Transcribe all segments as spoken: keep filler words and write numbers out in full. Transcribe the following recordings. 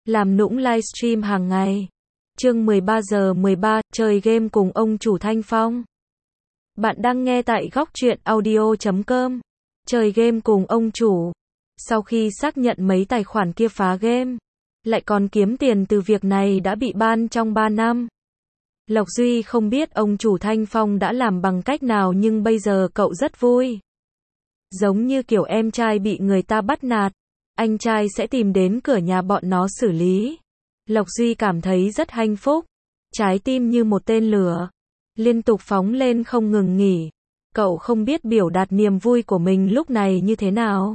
làm nũng livestream hàng ngày. Chương mười ba giờ mười ba, chơi game cùng ông chủ Thanh Phong. Bạn đang nghe tại góc truyện audio chấm com. Chơi game cùng ông chủ. Sau khi xác nhận mấy tài khoản kia phá game, lại còn kiếm tiền từ việc này đã bị ban trong ba năm. Lộc Duy không biết ông chủ Thanh Phong đã làm bằng cách nào, nhưng bây giờ cậu rất vui. Giống như kiểu em trai bị người ta bắt nạt, anh trai sẽ tìm đến cửa nhà bọn nó xử lý. Lộc Duy cảm thấy rất hạnh phúc, trái tim như một tên lửa, liên tục phóng lên không ngừng nghỉ. Cậu không biết biểu đạt niềm vui của mình lúc này như thế nào.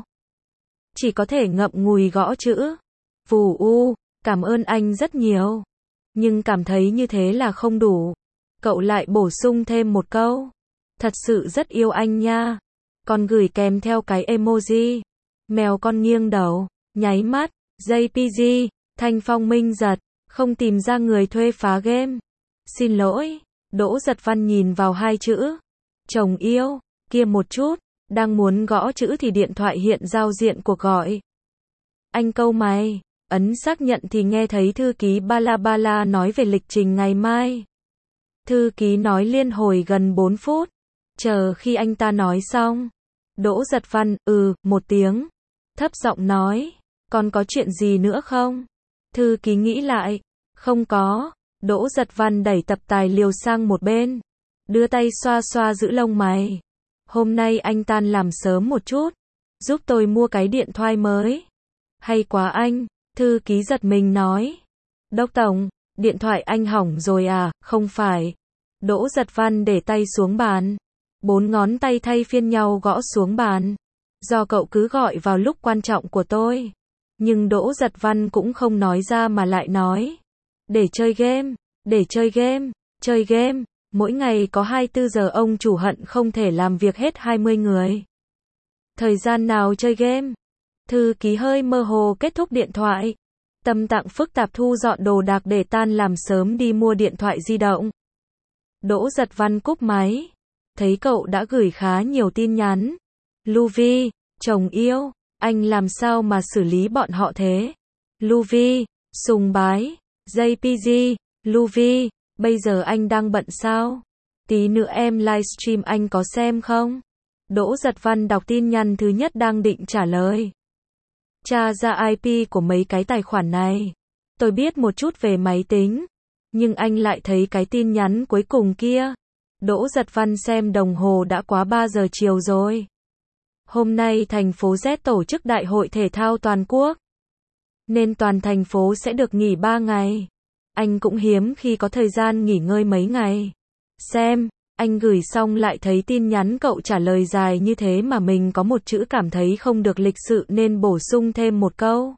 Chỉ có thể ngậm ngùi gõ chữ. Vù u, cảm ơn anh rất nhiều. Nhưng cảm thấy như thế là không đủ. Cậu lại bổ sung thêm một câu. Thật sự rất yêu anh nha. Còn gửi kèm theo cái emoji. Mèo con nghiêng đầu, nháy mắt, jê pê giê, Thanh Phong minh giật, không tìm ra người thuê phá game. Xin lỗi, Đỗ Giật Văn nhìn vào hai chữ. Chồng yêu, kia một chút, đang muốn gõ chữ thì điện thoại hiện giao diện cuộc gọi. Anh câu mày, ấn xác nhận thì nghe thấy thư ký Bala Bala nói về lịch trình ngày mai. Thư ký nói liên hồi gần bốn phút, chờ khi anh ta nói xong. Đỗ Giật Văn, ừ, một tiếng. Thấp giọng nói, còn có chuyện gì nữa không? Thư ký nghĩ lại, không có. Đỗ Giật Văn đẩy tập tài liệu sang một bên, đưa tay xoa xoa giữ lông mày. Hôm nay anh tan làm sớm một chút, giúp tôi mua cái điện thoại mới. Hay quá anh, thư ký giật mình nói. Đốc tổng, điện thoại anh hỏng rồi à? Không phải. Đỗ Giật Văn để tay xuống bàn, bốn ngón tay thay phiên nhau gõ xuống bàn. Do cậu cứ gọi vào lúc quan trọng của tôi. Nhưng Đỗ Giật Văn cũng không nói ra mà lại nói. Để chơi game, để chơi game, chơi game. Mỗi ngày có hai mươi tư giờ, ông chủ hận không thể làm việc hết hai mươi người. Thời gian nào chơi game? Thư ký hơi mơ hồ kết thúc điện thoại. Tâm trạng phức tạp thu dọn đồ đạc để tan làm sớm đi mua điện thoại di động. Đỗ Giật Văn cúp máy. Thấy cậu đã gửi khá nhiều tin nhắn. Luvi, chồng yêu, anh làm sao mà xử lý bọn họ thế? Luvi, sùng bái, jê pê giê, Luvi, bây giờ anh đang bận sao? Tí nữa em livestream anh có xem không? Đỗ Giật Văn đọc tin nhắn thứ nhất đang định trả lời. Tra ra i pê của mấy cái tài khoản này. Tôi biết một chút về máy tính. Nhưng anh lại thấy cái tin nhắn cuối cùng kia. Đỗ Giật Văn xem đồng hồ đã quá ba giờ chiều rồi. Hôm nay thành phố Z tổ chức đại hội thể thao toàn quốc. Nên toàn thành phố sẽ được nghỉ ba ngày. Anh cũng hiếm khi có thời gian nghỉ ngơi mấy ngày. Xem, anh gửi xong lại thấy tin nhắn cậu trả lời dài như thế mà mình có một chữ cảm thấy không được lịch sự nên bổ sung thêm một câu.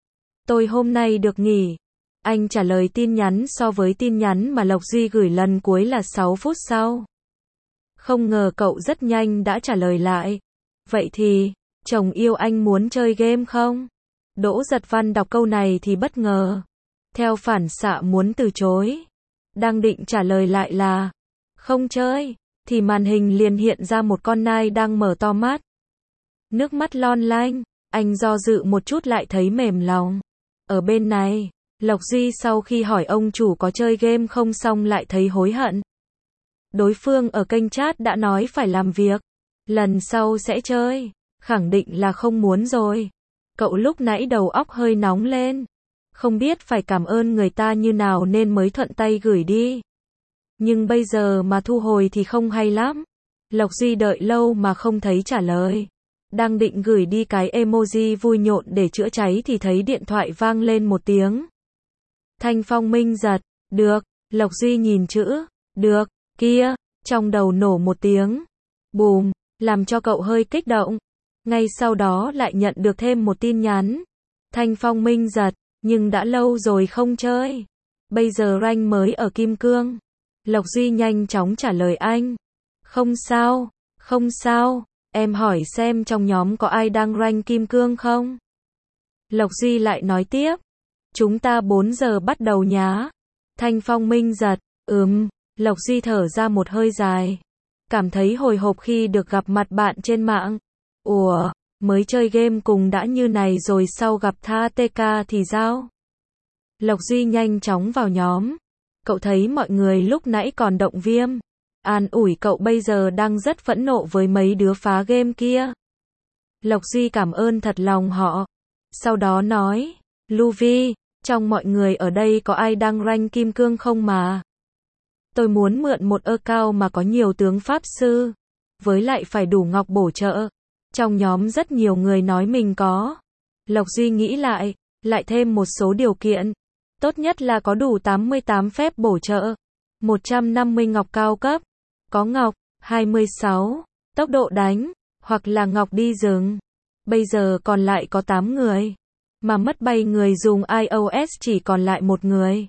Tôi hôm nay được nghỉ. Anh trả lời tin nhắn so với tin nhắn mà Lộc Duy gửi lần cuối là sáu phút sau. Không ngờ cậu rất nhanh đã trả lời lại. Vậy thì, chồng yêu anh muốn chơi game không? Đỗ Giật Văn đọc câu này thì bất ngờ. Theo phản xạ muốn từ chối. Đang định trả lời lại là không chơi, thì màn hình liền hiện ra một con nai đang mở to mắt. Nước mắt lon lanh, anh do dự một chút lại thấy mềm lòng. Ở bên này, Lộc Duy sau khi hỏi ông chủ có chơi game không xong lại thấy hối hận. Đối phương ở kênh chat đã nói phải làm việc. Lần sau sẽ chơi. Khẳng định là không muốn rồi. Cậu lúc nãy đầu óc hơi nóng lên. Không biết phải cảm ơn người ta như nào nên mới thuận tay gửi đi. Nhưng bây giờ mà thu hồi thì không hay lắm. Lộc Duy đợi lâu mà không thấy trả lời. Đang định gửi đi cái emoji vui nhộn để chữa cháy thì thấy điện thoại vang lên một tiếng. Thanh Phong minh giật. Được. Lộc Duy nhìn chữ. Được. Kia. Trong đầu nổ một tiếng. Bùm. Làm cho cậu hơi kích động. Ngay sau đó lại nhận được thêm một tin nhắn. Thanh Phong minh giật. Nhưng đã lâu rồi không chơi. Bây giờ rank mới ở Kim Cương. Lộc Duy nhanh chóng trả lời anh. Không sao. Không sao. Em hỏi xem trong nhóm có ai đang rank Kim Cương không? Lộc Duy lại nói tiếp. Chúng ta bốn giờ bắt đầu nhá. Thanh Phong minh giật. Ừm. Lộc Duy thở ra một hơi dài. Cảm thấy hồi hộp khi được gặp mặt bạn trên mạng. Ủa, mới chơi game cùng đã như này rồi sau gặp tha tê ca thì sao? Lộc Duy nhanh chóng vào nhóm. Cậu thấy mọi người lúc nãy còn động viên, an ủi cậu bây giờ đang rất phẫn nộ với mấy đứa phá game kia. Lộc Duy cảm ơn thật lòng họ. Sau đó nói, Luffy, trong mọi người ở đây có ai đang rank kim cương không mà? Tôi muốn mượn một account mà có nhiều tướng pháp sư, với lại phải đủ ngọc bổ trợ. Trong nhóm rất nhiều người nói mình có. Lộc Duy nghĩ lại, lại thêm một số điều kiện. Tốt nhất là có đủ tám mươi tám phép bổ trợ, một trăm năm mươi ngọc cao cấp, có ngọc, hai mươi sáu, tốc độ đánh, hoặc là ngọc đi rừng. Bây giờ còn lại có tám người, mà mất bay người dùng iOS chỉ còn lại một người.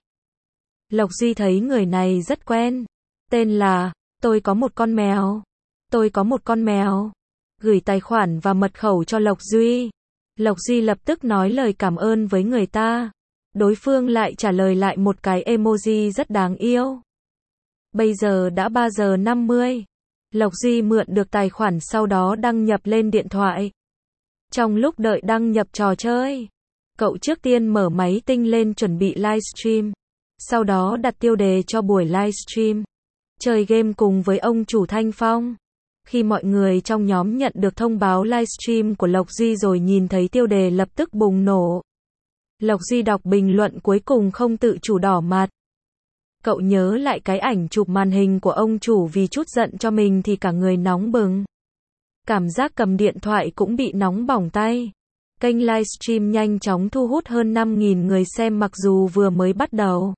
Lộc Duy thấy người này rất quen, tên là, tôi có một con mèo, tôi có một con mèo, gửi tài khoản và mật khẩu cho Lộc Duy. Lộc Duy lập tức nói lời cảm ơn với người ta. Đối phương lại trả lời lại một cái emoji rất đáng yêu. Bây giờ đã ba giờ năm mươi. Lộc Duy mượn được tài khoản sau đó đăng nhập lên điện thoại. Trong lúc đợi đăng nhập trò chơi, cậu trước tiên mở máy tinh lên chuẩn bị livestream. Sau đó đặt tiêu đề cho buổi livestream. Chơi game cùng với ông chủ Thanh Phong. Khi mọi người trong nhóm nhận được thông báo livestream của Lộc Duy rồi nhìn thấy tiêu đề lập tức bùng nổ. Lộc Duy đọc bình luận cuối cùng không tự chủ đỏ mặt. Cậu nhớ lại cái ảnh chụp màn hình của ông chủ vì chút giận cho mình thì cả người nóng bừng. Cảm giác cầm điện thoại cũng bị nóng bỏng tay. Kênh livestream nhanh chóng thu hút hơn năm nghìn người xem mặc dù vừa mới bắt đầu.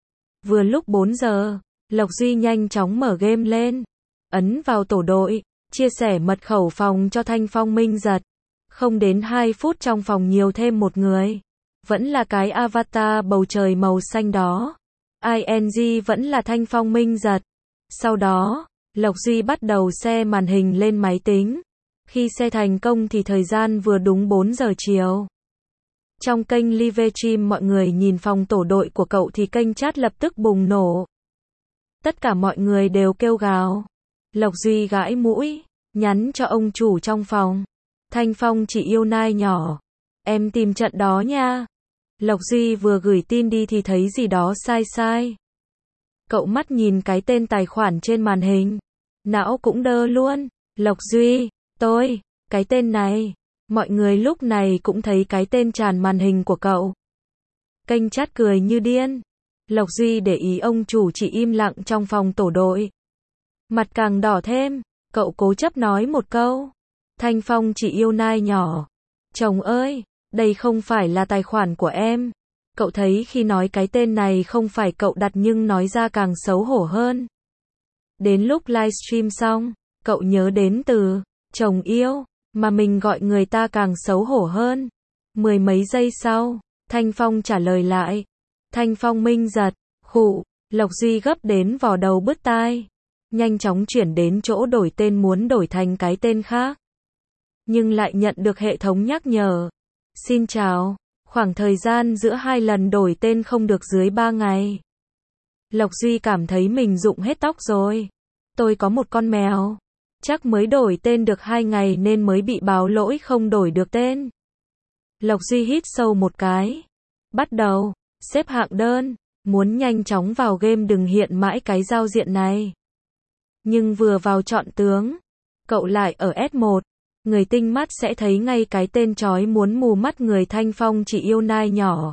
Vừa lúc bốn giờ, Lộc Duy nhanh chóng mở game lên. Ấn vào tổ đội, chia sẻ mật khẩu phòng cho Thanh Phong Minh Giật. Không đến hai phút trong phòng nhiều thêm một người. Vẫn là cái avatar bầu trời màu xanh đó. i en giê vẫn là Thanh Phong Minh Giật. Sau đó, Lộc Duy bắt đầu share màn hình lên máy tính. Khi share thành công thì thời gian vừa đúng bốn giờ chiều. Trong kênh livestream mọi người nhìn phòng tổ đội của cậu thì kênh chat lập tức bùng nổ. Tất cả mọi người đều kêu gào. Lộc Duy gãi mũi, nhắn cho ông chủ trong phòng. Thanh Phong chỉ yêu nai nhỏ. Em tìm trận đó nha. Lộc Duy vừa gửi tin đi thì thấy gì đó sai sai. Cậu mắt nhìn cái tên tài khoản trên màn hình. Não cũng đơ luôn. Lộc Duy, tôi, cái tên này. Mọi người lúc này cũng thấy cái tên tràn màn hình của cậu. Kênh chat cười như điên. Lộc Duy để ý ông chủ chỉ im lặng trong phòng tổ đội. Mặt càng đỏ thêm, cậu cố chấp nói một câu. Thanh Phong chỉ yêu nai nhỏ. Chồng ơi, đây không phải là tài khoản của em. Cậu thấy khi nói cái tên này không phải cậu đặt nhưng nói ra càng xấu hổ hơn. Đến lúc livestream xong, cậu nhớ đến từ chồng yêu, mà mình gọi người ta càng xấu hổ hơn. Mười mấy giây sau, Thanh Phong trả lời lại. Thanh Phong Minh Giật, khụ, Lộc Duy gấp đến vò đầu bứt tai. Nhanh chóng chuyển đến chỗ đổi tên muốn đổi thành cái tên khác. Nhưng lại nhận được hệ thống nhắc nhở. Xin chào, khoảng thời gian giữa hai lần đổi tên không được dưới ba ngày. Lộc Duy cảm thấy mình rụng hết tóc rồi. Tôi có một con mèo. Chắc mới đổi tên được hai ngày nên mới bị báo lỗi không đổi được tên. Lộc Duy hít sâu một cái. Bắt đầu, xếp hạng đơn, muốn nhanh chóng vào game đừng hiện mãi cái giao diện này. Nhưng vừa vào chọn tướng, cậu lại ở S một. Người tinh mắt sẽ thấy ngay cái tên chói muốn mù mắt người Thanh Phong chỉ yêu nai nhỏ.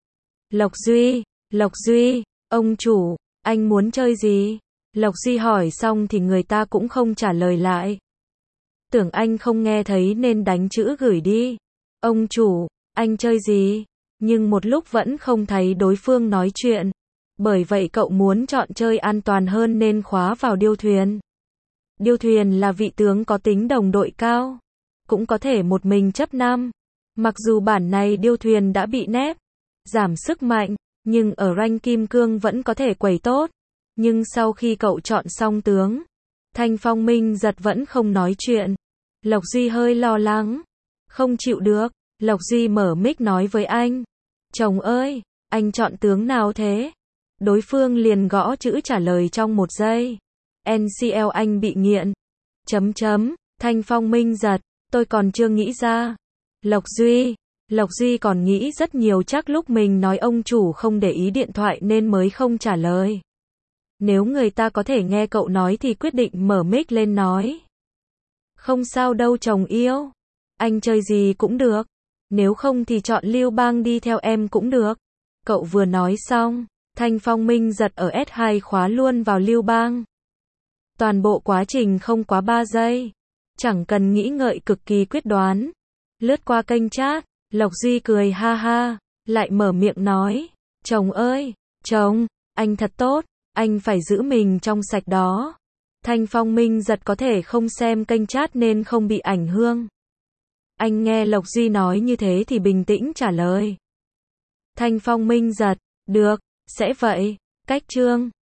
Lộc Duy, Lộc Duy, ông chủ, anh muốn chơi gì? Lộc Duy hỏi xong thì người ta cũng không trả lời lại. Tưởng anh không nghe thấy nên đánh chữ gửi đi. Ông chủ, anh chơi gì? Nhưng một lúc vẫn không thấy đối phương nói chuyện. Bởi vậy cậu muốn chọn chơi an toàn hơn nên khóa vào điêu thuyền. Điêu thuyền là vị tướng có tính đồng đội cao. Cũng có thể một mình chấp năm. Mặc dù bản này điêu thuyền đã bị nép, giảm sức mạnh, nhưng ở rank kim cương vẫn có thể quẩy tốt. Nhưng sau khi cậu chọn xong tướng, Thanh Phong Minh Giật vẫn không nói chuyện. Lộc Duy hơi lo lắng. Không chịu được, Lộc Duy mở mic nói với anh. Chồng ơi, anh chọn tướng nào thế? Đối phương liền gõ chữ trả lời trong một giây. en xê lờ anh bị nghiện. Chấm chấm, Thanh Phong Minh Giật, tôi còn chưa nghĩ ra. Lộc Duy, Lộc Duy còn nghĩ rất nhiều, chắc lúc mình nói ông chủ không để ý điện thoại nên mới không trả lời. Nếu người ta có thể nghe cậu nói thì quyết định mở mic lên nói. Không sao đâu chồng yêu. Anh chơi gì cũng được. Nếu không thì chọn Lưu Bang đi theo em cũng được. Cậu vừa nói xong, Thanh Phong Minh Giật ở S hai khóa luôn vào Lưu Bang. Toàn bộ quá trình không quá ba giây. Chẳng cần nghĩ ngợi, cực kỳ quyết đoán. Lướt qua kênh chat, Lộc Duy cười ha ha, lại mở miệng nói. Chồng ơi, chồng, anh thật tốt, anh phải giữ mình trong sạch đó. Thanh Phong Minh Giật có thể không xem kênh chat nên không bị ảnh hưởng. Anh nghe Lộc Duy nói như thế thì bình tĩnh trả lời. Thanh Phong Minh Giật, được, sẽ vậy. Cách chương